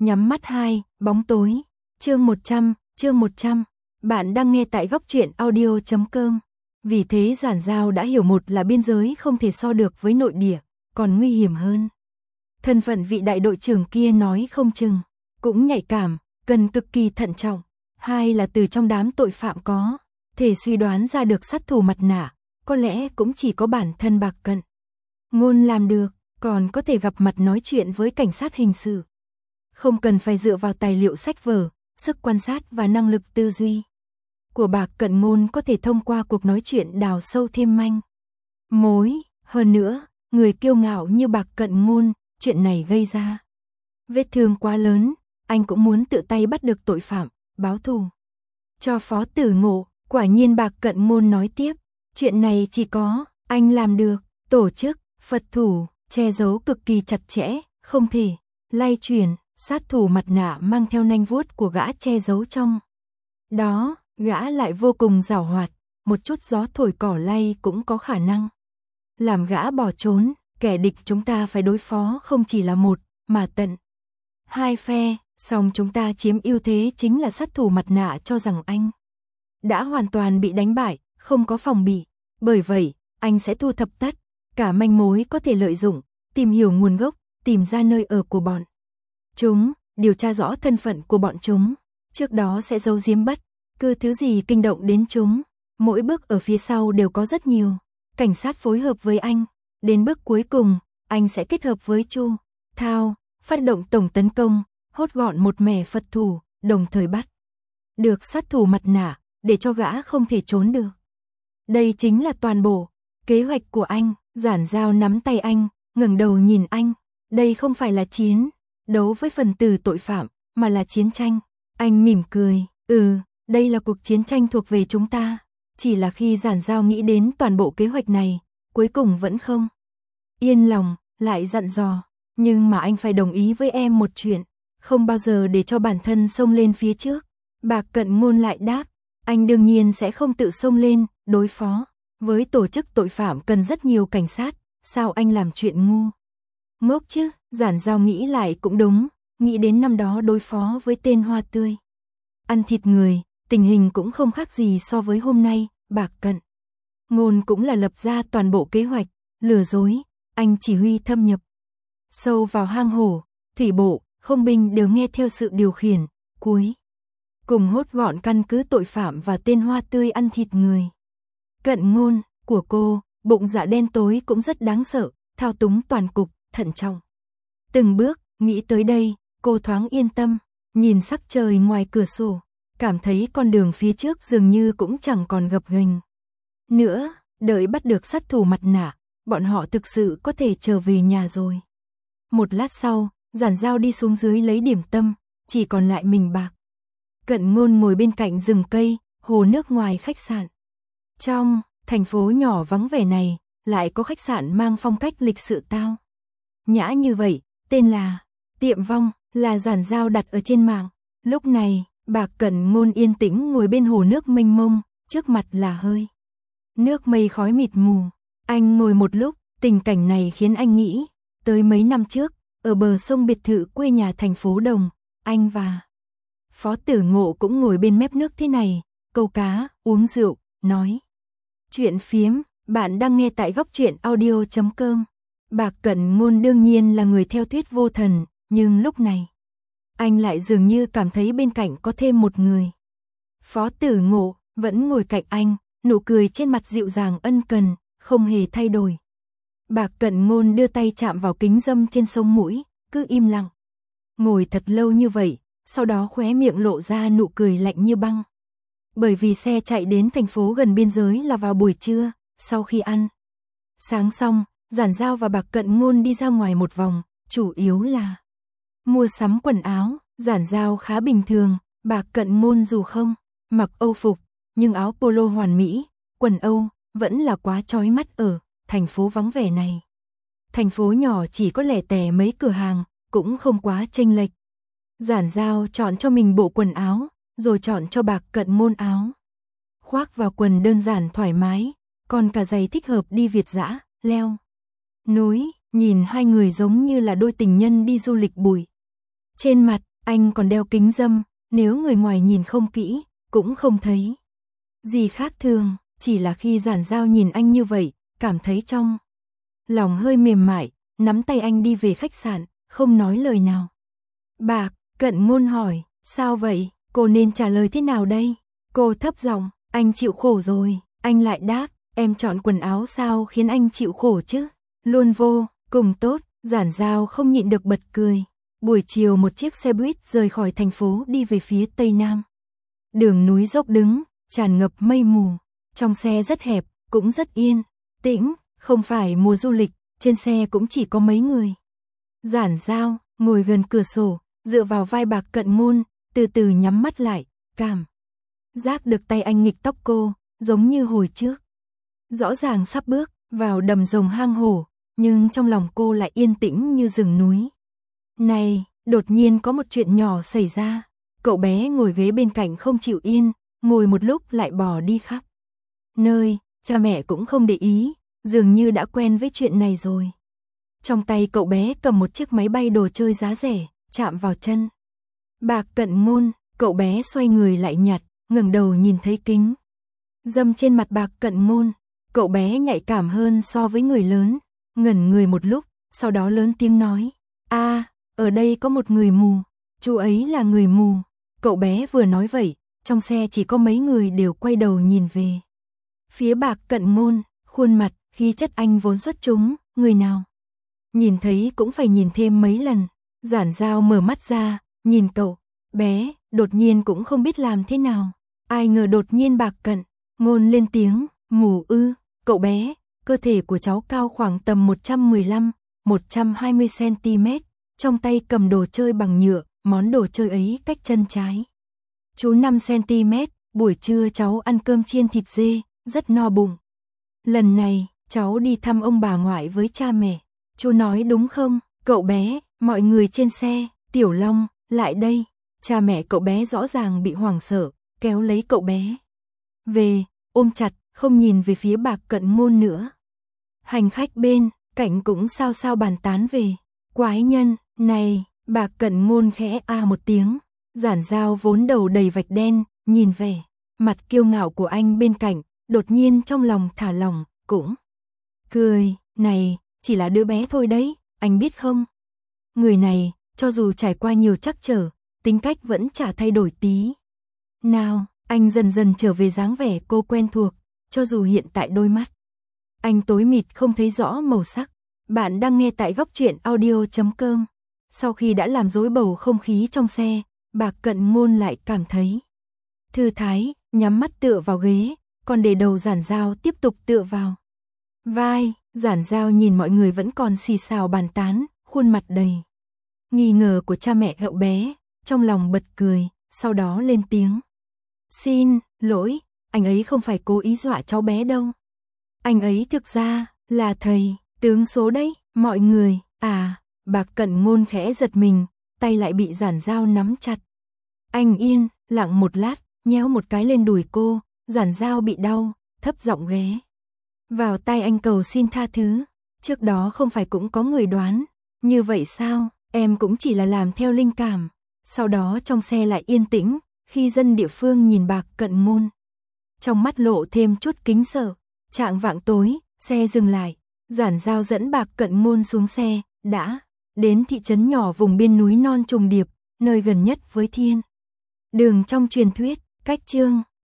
Nhắm mắt 2, bóng tối. Chương 100. Bạn đang nghe tại góc truyện audio.com. Vì thế Giản Giao đã hiểu, một là biên giới không thể so được với nội địa, còn nguy hiểm hơn. Thân phận vị đại đội trưởng kia nói không chừng cũng nhạy cảm, cần cực kỳ thận trọng. Hai là từ trong đám tội phạm có thể suy đoán ra được sát thủ mặt nạ, có lẽ cũng chỉ có bản thân Bạc Cận Ngôn làm được, còn có thể gặp mặt nói chuyện với cảnh sát hình sự. Không cần phải dựa vào tài liệu sách vở, sức quan sát và năng lực tư duy của Bạc Cận Ngôn có thể thông qua cuộc nói chuyện đào sâu thêm manh mối. Hơn nữa, người kiêu ngạo như Bạc Cận Ngôn, chuyện này gây ra vết thương quá lớn, anh cũng muốn tự tay bắt được tội phạm, báo thù cho Phó Tử Ngộ. Quả nhiên Bạc Cận Ngôn nói tiếp, chuyện này chỉ có anh làm được. Tổ chức, Phật thủ, che giấu cực kỳ chặt chẽ, không thể lay chuyển. Sát thủ mặt nạ mang theo nanh vuốt của gã che giấu trong đó, gã lại vô cùng giàu hoạt, một chút gió thổi cỏ lay cũng có khả năng làm gã bỏ trốn. Kẻ địch chúng ta phải đối phó không chỉ là một, mà tận hai phe, song chúng ta chiếm ưu thế chính là sát thủ mặt nạ cho rằng anh đã hoàn toàn bị đánh bại, không có phòng bị. Bởi vậy, anh sẽ thu thập tất cả manh mối có thể lợi dụng, tìm hiểu nguồn gốc, tìm ra nơi ở của bọn chúng, điều tra rõ thân phận của bọn chúng, trước đó sẽ giấu giếm bất cứ thứ gì kinh động đến chúng. Mỗi bước ở phía sau đều có rất nhiều cảnh sát phối hợp với anh. Đến bước cuối cùng, anh sẽ kết hợp với Chu Thao, phát động tổng tấn công, hốt gọn một mẻ Phật thủ, đồng thời bắt được sát thủ mặt nạ, để cho gã không thể trốn được. Đây chính là toàn bộ kế hoạch của anh. Giản Giao nắm tay anh, ngẩng đầu nhìn anh. Đây không phải là chiến đấu với phần tử tội phạm, mà là chiến tranh. Anh mỉm cười, đây là cuộc chiến tranh thuộc về chúng ta. Chỉ là khi Giản Giao nghĩ đến toàn bộ kế hoạch này, cuối cùng vẫn không yên lòng, lại dặn dò, nhưng mà anh phải đồng ý với em một chuyện, không bao giờ để cho bản thân xông lên phía trước. Bạc Cận Ngôn lại đáp, anh đương nhiên sẽ không tự xông lên, đối phó với tổ chức tội phạm cần rất nhiều cảnh sát, sao anh làm chuyện ngu ngốc chứ? Giản Giao nghĩ lại cũng đúng, nghĩ đến năm đó đối phó với tên Hoa Tươi ăn thịt người, tình hình cũng không khác gì so với hôm nay. Bạc Cận Ngôn cũng là lập ra toàn bộ kế hoạch, lừa dối, anh chỉ huy thâm nhập sâu vào hang hổ, thủy bộ, không binh đều nghe theo sự điều khiển, cuối cùng hốt gọn căn cứ tội phạm và tên Hoa Tươi ăn thịt người. Cận Ngôn của cô, bụng dạ đen tối cũng rất đáng sợ, thao túng toàn cục, thận trọng từng bước. Nghĩ tới đây, cô thoáng yên tâm, nhìn sắc trời ngoài cửa sổ, cảm thấy con đường phía trước dường như cũng chẳng còn gập ghềnh nữa. Đợi bắt được sát thủ mặt nạ, bọn họ thực sự có thể trở về nhà rồi. Một lát sau, Giản Giao đi xuống dưới lấy điểm tâm, chỉ còn lại mình Bạc Cận Ngôn ngồi bên cạnh rừng cây, hồ nước ngoài khách sạn. Trong thành phố nhỏ vắng vẻ này, lại có khách sạn mang phong cách lịch sự tao nhã như vậy, tên là Tiệm Vong, là Giản Giao đặt ở trên mạng. Lúc này, Bạc Cận Ngôn yên tĩnh ngồi bên hồ nước mênh mông, trước mặt là hơi nước mây khói mịt mù. Anh ngồi một lúc, tình cảnh này khiến anh nghĩ tới mấy năm trước, ở bờ sông biệt thự quê nhà thành phố Đồng, anh và Phó Tử Ngộ cũng ngồi bên mép nước thế này, câu cá, uống rượu, nói chuyện phiếm. Bạn đang nghe tại góc truyện audio.com. Bạc Cận Ngôn đương nhiên là người theo thuyết vô thần, nhưng lúc này anh lại dường như cảm thấy bên cạnh có thêm một người. Phó Tử Ngộ vẫn ngồi cạnh anh, nụ cười trên mặt dịu dàng ân cần, không hề thay đổi. Bạc Cận Ngôn đưa tay chạm vào kính râm trên sống mũi, cứ im lặng ngồi thật lâu như vậy, sau đó khóe miệng lộ ra nụ cười lạnh như băng. Bởi vì xe chạy đến thành phố gần biên giới là vào buổi trưa, sau khi ăn sáng xong, Giản Giao và Bạc Cận Ngôn đi ra ngoài một vòng, chủ yếu là mua sắm quần áo. Giản Giao khá bình thường, Bạc Cận Ngôn dù không mặc Âu phục, nhưng áo polo hoàn mỹ, quần Âu vẫn là quá chói mắt ở thành phố vắng vẻ này. Thành phố nhỏ chỉ có lẻ tẻ mấy cửa hàng, cũng không quá chênh lệch. Giản Giao chọn cho mình bộ quần áo, rồi chọn cho Bạc Cận Ngôn áo khoác vào quần đơn giản thoải mái, còn cả giày thích hợp đi Việt dã, leo núi. Nhìn hai người giống như là đôi tình nhân đi du lịch bụi. Trên mặt, Anh còn đeo kính râm, nếu người ngoài nhìn không kỹ, cũng không thấy gì khác thường, chỉ là khi Giản Giao nhìn anh như vậy, cảm thấy trong lòng hơi mềm mại, nắm tay anh đi về khách sạn, không nói lời nào. Bạc Cận Ngôn hỏi, sao vậy, cô nên trả lời thế nào đây? Cô thấp giọng, anh chịu khổ rồi, anh lại đáp, em chọn quần áo sao khiến anh chịu khổ chứ? Luôn vô cùng tốt, Giản Giao không nhịn được bật cười. Buổi chiều một chiếc xe buýt rời khỏi thành phố đi về phía tây nam. Đường núi dốc đứng, tràn ngập mây mù, trong xe rất hẹp, cũng rất yên tĩnh, không phải mùa du lịch, trên xe cũng chỉ có mấy người. Giản Giao ngồi gần cửa sổ, dựa vào vai Bạc Cận Ngôn, từ từ nhắm mắt lại, cảm giác được tay anh nghịch tóc cô, giống như hồi trước. Rõ ràng sắp bước vào đầm rồng hang hổ, nhưng trong lòng cô lại yên tĩnh như rừng núi. Này, đột nhiên có một chuyện nhỏ xảy ra. Cậu bé ngồi ghế bên cạnh không chịu yên, ngồi một lúc lại bỏ đi khắp nơi, cha mẹ cũng không để ý, dường như đã quen với chuyện này rồi. Trong tay cậu bé cầm một chiếc máy bay đồ chơi giá rẻ, chạm vào chân Bạc Cận Ngôn, cậu bé xoay người lại nhặt, ngẩng đầu nhìn thấy kính râm trên mặt Bạc Cận Ngôn, cậu bé nhạy cảm hơn so với người lớn, ngẩn người một lúc, sau đó lớn tiếng nói, ở đây có một người mù, chú ấy là người mù. Cậu bé vừa nói vậy, trong xe chỉ có mấy người đều quay đầu nhìn về phía Bạc Cận Ngôn, khuôn mặt, khí chất anh vốn xuất chúng, người nào nhìn thấy cũng phải nhìn thêm mấy lần. Giản Giao mở mắt ra, nhìn cậu bé, đột nhiên cũng không biết làm thế nào. Ai ngờ đột nhiên Bạc Cận Ngôn lên tiếng, mù ư? Cậu bé, cơ thể của cháu cao khoảng tầm 115-120 cm, trong tay cầm đồ chơi bằng nhựa, món đồ chơi ấy cách chân trái chú 5 cm, buổi trưa cháu ăn cơm chiên thịt dê, rất no bụng. Lần này, cháu đi thăm ông bà ngoại với cha mẹ. Chú nói đúng không? Cậu bé, mọi người trên xe, Tiểu Long, lại đây. Cha mẹ cậu bé rõ ràng bị hoảng sợ, kéo lấy cậu bé về, ôm chặt, không nhìn về phía Bạc Cận Ngôn nữa. Hành khách bên cạnh cũng xao xao bàn tán về quái nhân này. Bạc Cận Ngôn khẽ một tiếng. Giản Giao vốn đầu đầy vạch đen, nhìn về mặt kiêu ngạo của anh bên cạnh, đột nhiên trong lòng thả lỏng, cũng cười, này, chỉ là đứa bé thôi đấy, anh biết không? Người này, cho dù trải qua nhiều trắc trở, tính cách vẫn chả thay đổi tí nào. Anh dần dần trở về dáng vẻ cô quen thuộc, cho dù hiện tại đôi mắt anh tối mịt không thấy rõ màu sắc. Bạn đang nghe tại Góc Truyện Audio.com. Sau khi đã làm rối bầu không khí trong xe, Bạc Cận Ngôn lại cảm thấy thư thái, nhắm mắt tựa vào ghế, còn để đầu Giản Giao tiếp tục tựa vào vai. Giản Giao nhìn mọi người vẫn còn xì xào bàn tán, khuôn mặt đầy nghi ngờ của cha mẹ cậu bé, trong lòng bật cười, sau đó lên tiếng. Xin lỗi, anh ấy không phải cố ý dọa cháu bé đâu. Anh ấy thực ra là thầy tướng số đấy, mọi người. Bạc Cận Ngôn khẽ giật mình, tay lại bị Giản Giao nắm chặt. Anh yên lặng một lát, nhéo một cái lên đùi cô. Giản Giao bị đau, thấp giọng ghé vào tai anh cầu xin tha thứ. Trước đó không phải cũng có người đoán như vậy sao? Em cũng chỉ là làm theo linh cảm. Sau đó trong xe lại yên tĩnh, khi dân địa phương nhìn Bạc Cận Ngôn, trong mắt lộ thêm chút kính sợ. Chạng vạng tối, xe dừng lại, Giản Giao dẫn Bạc Cận Ngôn xuống xe, đã đến thị trấn nhỏ vùng biên núi non trùng điệp, nơi gần nhất với thiên đường trong truyền thuyết. Cách chương